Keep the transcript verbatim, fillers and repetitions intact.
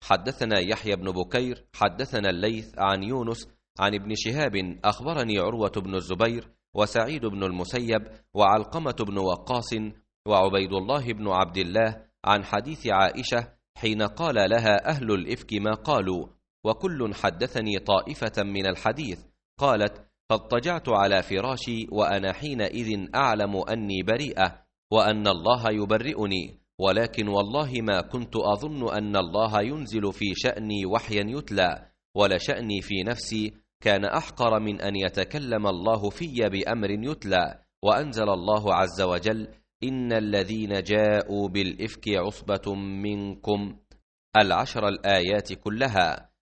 حدثنا يحيى بن بكير حدثنا الليث عن يونس عن ابن شهاب أخبرني عروة بن الزبير وسعيد بن المسيب وعلقمة بن وقاص وعبيد الله بن عبد الله عن حديث عائشة حين قال لها أهل الإفك ما قالوا، وكل حدثني طائفة من الحديث. قالت: فاضطجعت على فراشي وأنا حينئذ أعلم أني بريئة وأن الله يبرئني، ولكن والله ما كنت أظن أن الله ينزل في شأني وحيا يتلى، ولشأني في نفسي كان أحقر من أن يتكلم الله في بأمر يتلى. وأنزل الله عز وجل: إن الذين جاءوا بالإفك عصبة منكم، العشر الآيات كلها.